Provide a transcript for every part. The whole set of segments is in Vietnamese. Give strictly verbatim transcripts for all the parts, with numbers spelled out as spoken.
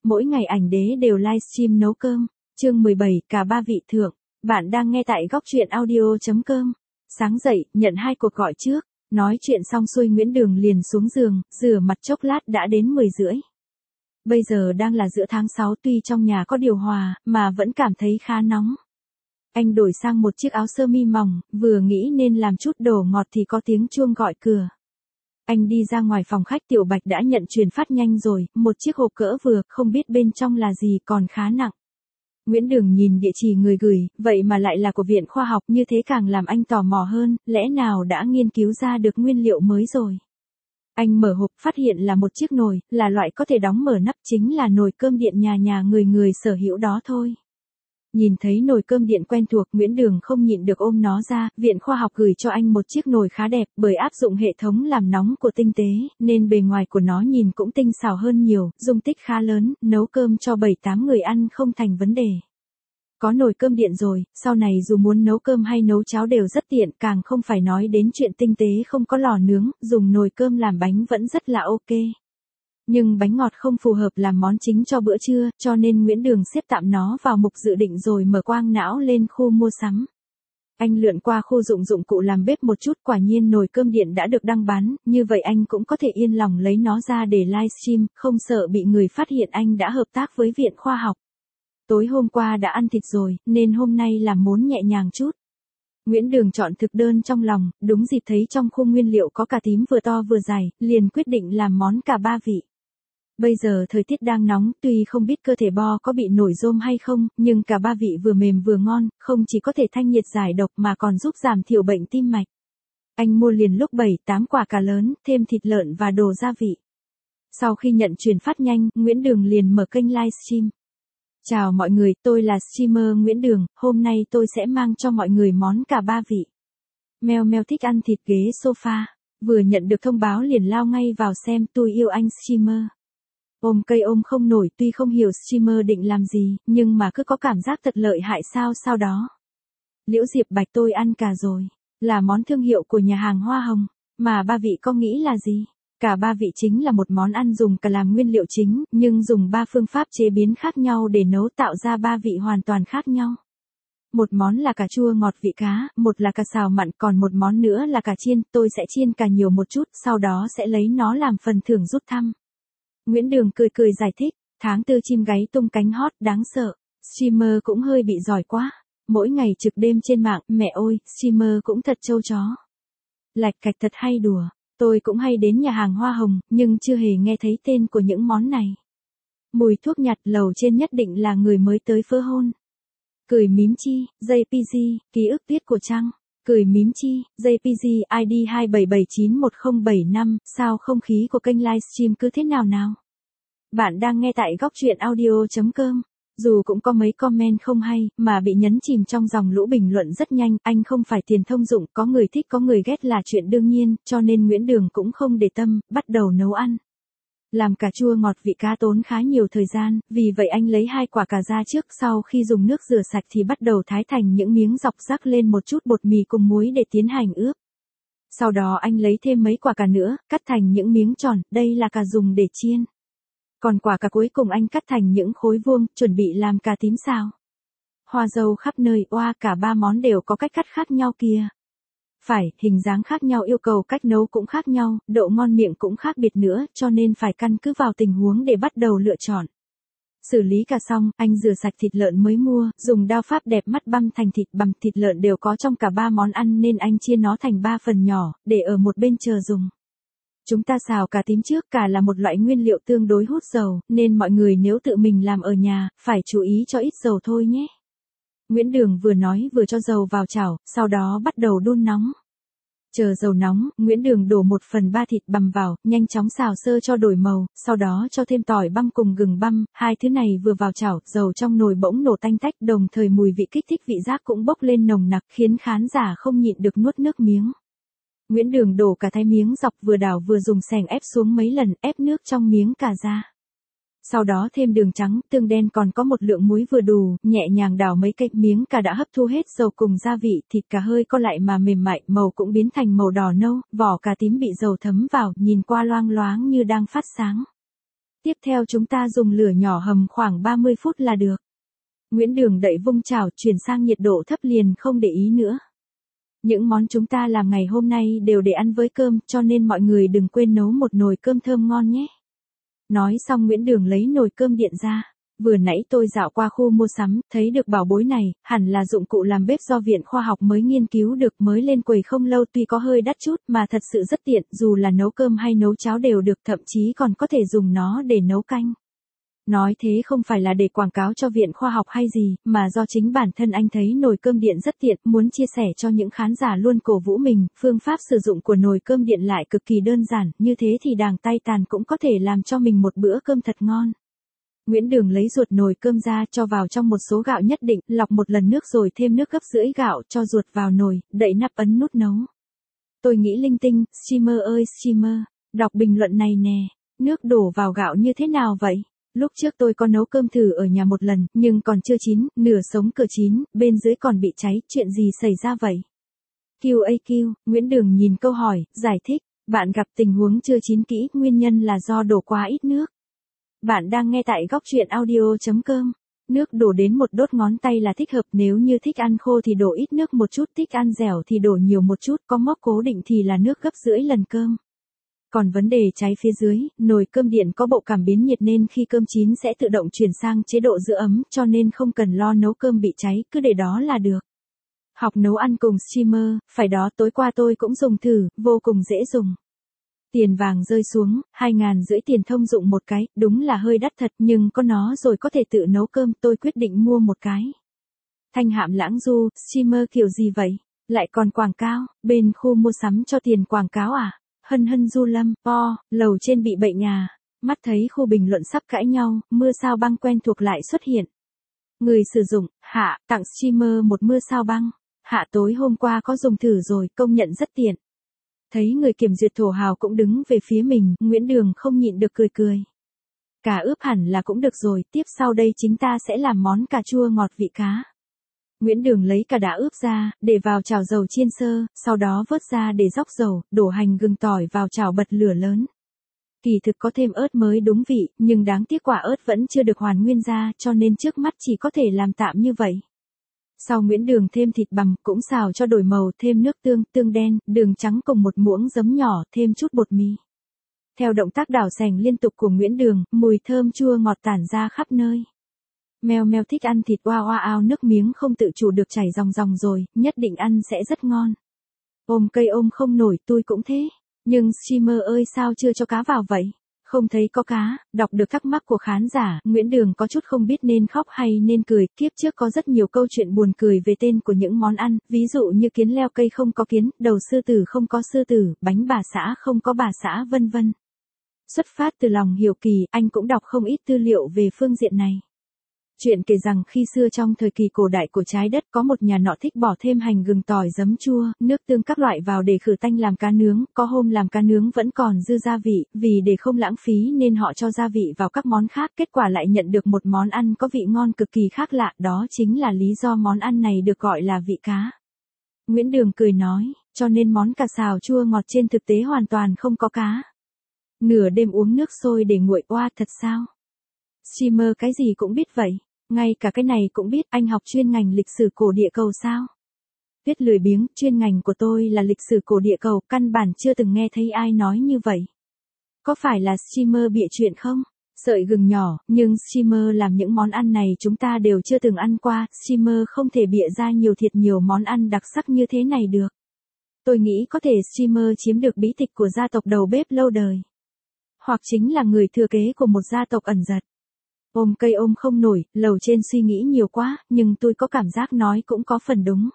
Mỗi ngày ảnh đế đều livestream nấu cơm. Chương mười bảy, cả ba vị thượng. Bạn đang nghe tại góc truyện audio chấm com. Sáng dậy, nhận hai cuộc gọi trước. Nói chuyện xong xuôi Nguyễn Đường liền xuống giường, rửa mặt chốc lát đã đến mười rưỡi. Bây giờ đang là giữa tháng sáu, tuy trong nhà có điều hòa, mà vẫn cảm thấy khá nóng. Anh đổi sang một chiếc áo sơ mi mỏng, vừa nghĩ nên làm chút đồ ngọt thì có tiếng chuông gọi cửa. Anh đi ra ngoài phòng khách, Tiểu Bạch đã nhận truyền phát nhanh rồi, một chiếc hộp cỡ vừa, không biết bên trong là gì, còn khá nặng. Nguyễn Đường nhìn địa chỉ người gửi, vậy mà lại là của Viện Khoa học, như thế càng làm anh tò mò hơn, lẽ nào đã nghiên cứu ra được nguyên liệu mới rồi. Anh mở hộp, phát hiện là một chiếc nồi, là loại có thể đóng mở nắp, chính là nồi cơm điện nhà nhà người người sở hữu đó thôi. Nhìn thấy nồi cơm điện quen thuộc, Nguyễn Đường không nhịn được ôm nó ra. Viện Khoa học gửi cho anh một chiếc nồi khá đẹp, bởi áp dụng hệ thống làm nóng của tinh tế, nên bề ngoài của nó nhìn cũng tinh xảo hơn nhiều, dung tích khá lớn, nấu cơm cho bảy tám người ăn không thành vấn đề. Có nồi cơm điện rồi, sau này dù muốn nấu cơm hay nấu cháo đều rất tiện, càng không phải nói đến chuyện tinh tế không có lò nướng, dùng nồi cơm làm bánh vẫn rất là ok. Nhưng bánh ngọt không phù hợp làm món chính cho bữa trưa, cho nên Nguyễn Đường xếp tạm nó vào mục dự định rồi mở quang não lên khu mua sắm. Anh lượn qua khu dụng dụng cụ làm bếp một chút, quả nhiên nồi cơm điện đã được đăng bán, như vậy anh cũng có thể yên lòng lấy nó ra để livestream, không sợ bị người phát hiện anh đã hợp tác với Viện Khoa học. Tối hôm qua đã ăn thịt rồi, nên hôm nay làm món nhẹ nhàng chút. Nguyễn Đường chọn thực đơn trong lòng, đúng dịp thấy trong khu nguyên liệu có cà tím vừa to vừa dài, liền quyết định làm món cả ba vị. Bây giờ thời tiết đang nóng, tuy không biết cơ thể bo có bị nổi rôm hay không, nhưng cả ba vị vừa mềm vừa ngon, không chỉ có thể thanh nhiệt giải độc mà còn giúp giảm thiểu bệnh tim mạch. Anh mua liền lúc bảy tám quả cà lớn, thêm thịt lợn và đồ gia vị. Sau khi nhận truyền phát nhanh, Nguyễn Đường liền mở kênh livestream. Chào mọi người, tôi là streamer Nguyễn Đường, hôm nay tôi sẽ mang cho mọi người món cả ba vị. Mèo mèo thích ăn thịt ghế sofa, vừa nhận được thông báo liền lao ngay vào xem, tôi yêu anh streamer. Ôm cây ôm không nổi, tuy không hiểu streamer định làm gì, nhưng mà cứ có cảm giác thật lợi hại sao sao đó. Liễu Diệp Bạch tôi ăn cà rồi, là món thương hiệu của nhà hàng Hoa Hồng, mà ba vị có nghĩ là gì? Cả ba vị chính là một món ăn dùng cà làm nguyên liệu chính, nhưng dùng ba phương pháp chế biến khác nhau để nấu tạo ra ba vị hoàn toàn khác nhau. Một món là cà chua ngọt vị cá, một là cà xào mặn, còn một món nữa là cà chiên, tôi sẽ chiên cà nhiều một chút, sau đó sẽ lấy nó làm phần thưởng rút thăm. Nguyễn Đường cười cười giải thích, tháng tư chim gáy tung cánh hót đáng sợ, streamer cũng hơi bị giỏi quá, mỗi ngày trực đêm trên mạng, mẹ ơi, streamer cũng thật trâu chó. Lạch cạch thật hay đùa, tôi cũng hay đến nhà hàng Hoa Hồng, nhưng chưa hề nghe thấy tên của những món này. Mùi thuốc nhạt lầu trên nhất định là người mới tới phơ hôn. Cười mím chi, gi pê giê, ký ức viết của Trăng. Cười mím chi, gi pê giê i đê hai bảy bảy chín một không bảy năm, sao không khí của kênh livestream cứ thế nào nào? Bạn đang nghe tại góc truyện audio chấm com. Dù cũng có mấy comment không hay, mà bị nhấn chìm trong dòng lũ bình luận rất nhanh, anh không phải tiền thông dụng, có người thích có người ghét là chuyện đương nhiên, cho nên Nguyễn Đường cũng không để tâm, bắt đầu nấu ăn. Làm cà chua ngọt vị cá tốn khá nhiều thời gian, vì vậy anh lấy hai quả cà ra trước, sau khi dùng nước rửa sạch thì bắt đầu thái thành những miếng dọc rắc lên một chút bột mì cùng muối để tiến hành ướp. Sau đó anh lấy thêm mấy quả cà nữa, cắt thành những miếng tròn, đây là cà dùng để chiên. Còn quả cà cuối cùng anh cắt thành những khối vuông, chuẩn bị làm cà tím xào. Hoa dâu khắp nơi, oa, cả ba món đều có cách cắt khác nhau kìa. Phải, hình dáng khác nhau yêu cầu cách nấu cũng khác nhau, độ ngon miệng cũng khác biệt nữa, cho nên phải căn cứ vào tình huống để bắt đầu lựa chọn. Xử lý cà xong, anh rửa sạch thịt lợn mới mua, dùng đao pháp đẹp mắt băm thành thịt bằm, thịt lợn đều có trong cả ba món ăn nên anh chia nó thành ba phần nhỏ, để ở một bên chờ dùng. Chúng ta xào cà tím trước, cà là một loại nguyên liệu tương đối hút dầu, nên mọi người nếu tự mình làm ở nhà, phải chú ý cho ít dầu thôi nhé. Nguyễn Đường vừa nói vừa cho dầu vào chảo, sau đó bắt đầu đun nóng. Chờ dầu nóng, Nguyễn Đường đổ một phần ba thịt bằm vào, nhanh chóng xào sơ cho đổi màu, sau đó cho thêm tỏi băm cùng gừng băm, hai thứ này vừa vào chảo, dầu trong nồi bỗng nổ tanh tách, đồng thời mùi vị kích thích vị giác cũng bốc lên nồng nặc, khiến khán giả không nhịn được nuốt nước miếng. Nguyễn Đường đổ cả thái miếng dọc vừa đảo vừa dùng xẻng ép xuống mấy lần, ép nước trong miếng cà ra. Sau đó thêm đường trắng, tương đen còn có một lượng muối vừa đủ, nhẹ nhàng đảo mấy cái miếng cà đã hấp thu hết dầu cùng gia vị, thịt cà hơi co lại mà mềm mại, màu cũng biến thành màu đỏ nâu, vỏ cà tím bị dầu thấm vào, nhìn qua loang loáng như đang phát sáng. Tiếp theo chúng ta dùng lửa nhỏ hầm khoảng ba mươi phút là được. Nguyễn Đường đậy vung chảo chuyển sang nhiệt độ thấp liền không để ý nữa. Những món chúng ta làm ngày hôm nay đều để ăn với cơm, cho nên mọi người đừng quên nấu một nồi cơm thơm ngon nhé. Nói xong Nguyễn Đường lấy nồi cơm điện ra. Vừa nãy tôi dạo qua khu mua sắm, thấy được bảo bối này, hẳn là dụng cụ làm bếp do Viện Khoa học mới nghiên cứu được, mới lên quầy không lâu, tuy có hơi đắt chút mà thật sự rất tiện, dù là nấu cơm hay nấu cháo đều được, thậm chí còn có thể dùng nó để nấu canh. Nói thế không phải là để quảng cáo cho Viện Khoa học hay gì, mà do chính bản thân anh thấy nồi cơm điện rất tiện, muốn chia sẻ cho những khán giả luôn cổ vũ mình. Phương pháp sử dụng của nồi cơm điện lại cực kỳ đơn giản, như thế thì đàng tay tàn cũng có thể làm cho mình một bữa cơm thật ngon. Nguyễn Đường lấy ruột nồi cơm ra, cho vào trong một số gạo nhất định, lọc một lần nước rồi thêm nước gấp rưỡi gạo, cho ruột vào nồi, đậy nắp ấn nút nấu. Tôi nghĩ linh tinh, streamer ơi streamer, đọc bình luận này nè, nước đổ vào gạo như thế nào vậy? Lúc trước tôi có nấu cơm thử ở nhà một lần, nhưng còn chưa chín, nửa sống cửa chín, bên dưới còn bị cháy, chuyện gì xảy ra vậy? quy a quy, Nguyễn Đường nhìn câu hỏi, giải thích, bạn gặp tình huống chưa chín kỹ, nguyên nhân là do đổ quá ít nước. Bạn đang nghe tại góc truyện audio chấm com. Nước đổ đến một đốt ngón tay là thích hợp, nếu như thích ăn khô thì đổ ít nước một chút, thích ăn dẻo thì đổ nhiều một chút, có mốc cố định thì là nước gấp rưỡi lần cơm. Còn vấn đề cháy phía dưới, nồi cơm điện có bộ cảm biến nhiệt nên khi cơm chín sẽ tự động chuyển sang chế độ giữ ấm, cho nên không cần lo nấu cơm bị cháy, cứ để đó là được. Học nấu ăn cùng streamer, phải đó, tối qua tôi cũng dùng thử, vô cùng dễ dùng. Tiền vàng rơi xuống, hai ngàn rưỡi tiền thông dụng một cái, đúng là hơi đắt thật, nhưng có nó rồi có thể tự nấu cơm, tôi quyết định mua một cái. Thanh Hạm Lãng Du, streamer kiểu gì vậy? Lại còn quảng cáo, bên khu mua sắm cho tiền quảng cáo à? Hân Hân Du Lâm, o, lầu trên bị bệnh à? Mắt thấy khu bình luận sắp cãi nhau, mưa sao băng quen thuộc lại xuất hiện. Người sử dụng, Hạ, tặng streamer một mưa sao băng. Hạ tối hôm qua có dùng thử rồi, công nhận rất tiện. Thấy người kiểm duyệt thổ hào cũng đứng về phía mình, Nguyễn Đường không nhịn được cười cười. Cà ướp hẳn là cũng được rồi, tiếp sau đây chính ta sẽ làm món cà chua ngọt vị cá. Nguyễn Đường lấy cà đã ướp ra, để vào chảo dầu chiên sơ, sau đó vớt ra để róc dầu, đổ hành gừng tỏi vào chảo bật lửa lớn. Kỳ thực có thêm ớt mới đúng vị, nhưng đáng tiếc quả ớt vẫn chưa được hoàn nguyên ra, cho nên trước mắt chỉ có thể làm tạm như vậy. Sau Nguyễn Đường thêm thịt bằm, cũng xào cho đổi màu, thêm nước tương, tương đen, đường trắng cùng một muỗng giấm nhỏ, thêm chút bột mì. Theo động tác đảo sành liên tục của Nguyễn Đường, mùi thơm chua ngọt tản ra khắp nơi. Mèo mèo thích ăn thịt, oa oa ao, nước miếng không tự chủ được chảy ròng ròng rồi, nhất định ăn sẽ rất ngon. Ôm cây ôm không nổi, tôi cũng thế. Nhưng streamer ơi sao chưa cho cá vào vậy? Không thấy có cá. Đọc được thắc mắc của khán giả, Nguyễn Đường có chút không biết nên khóc hay nên cười. Kiếp trước có rất nhiều câu chuyện buồn cười về tên của những món ăn, ví dụ như kiến leo cây không có kiến, đầu sư tử không có sư tử, bánh bà xã không có bà xã, vân vân. Xuất phát từ lòng hiếu kỳ, anh cũng đọc không ít tư liệu về phương diện này. Chuyện kể rằng khi xưa trong thời kỳ cổ đại của trái đất, có một nhà nọ thích bỏ thêm hành gừng tỏi giấm chua, nước tương các loại vào để khử tanh làm cá nướng, có hôm làm cá nướng vẫn còn dư gia vị, vì để không lãng phí nên họ cho gia vị vào các món khác, kết quả lại nhận được một món ăn có vị ngon cực kỳ khác lạ, đó chính là lý do món ăn này được gọi là vị cá. Nguyễn Đường cười nói, cho nên món cà xào chua ngọt trên thực tế hoàn toàn không có cá. Nửa đêm uống nước sôi để nguội, oa thật sao? Streamer cái gì cũng biết vậy, ngay cả cái này cũng biết, anh học chuyên ngành lịch sử cổ địa cầu sao? Tuyết lười biếng, chuyên ngành của tôi là lịch sử cổ địa cầu, căn bản chưa từng nghe thấy ai nói như vậy. Có phải là streamer bịa chuyện không? Sợi gừng nhỏ, nhưng streamer làm những món ăn này chúng ta đều chưa từng ăn qua, streamer không thể bịa ra nhiều thiệt nhiều món ăn đặc sắc như thế này được. Tôi nghĩ có thể streamer chiếm được bí tịch của gia tộc đầu bếp lâu đời. Hoặc chính là người thừa kế của một gia tộc ẩn giật. Ôm cây ôm không nổi, lầu trên suy nghĩ nhiều quá, nhưng tôi có cảm giác nói cũng có phần đúng.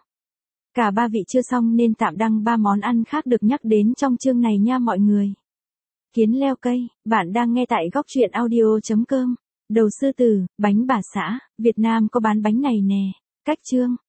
Cả ba vị chưa xong nên tạm đăng ba món ăn khác được nhắc đến trong chương này nha mọi người. Kiến leo cây, bạn đang nghe tại góc truyện audio chấm com. Đầu sư tử, bánh bà xã, Việt Nam có bán bánh này nè. Cách chương.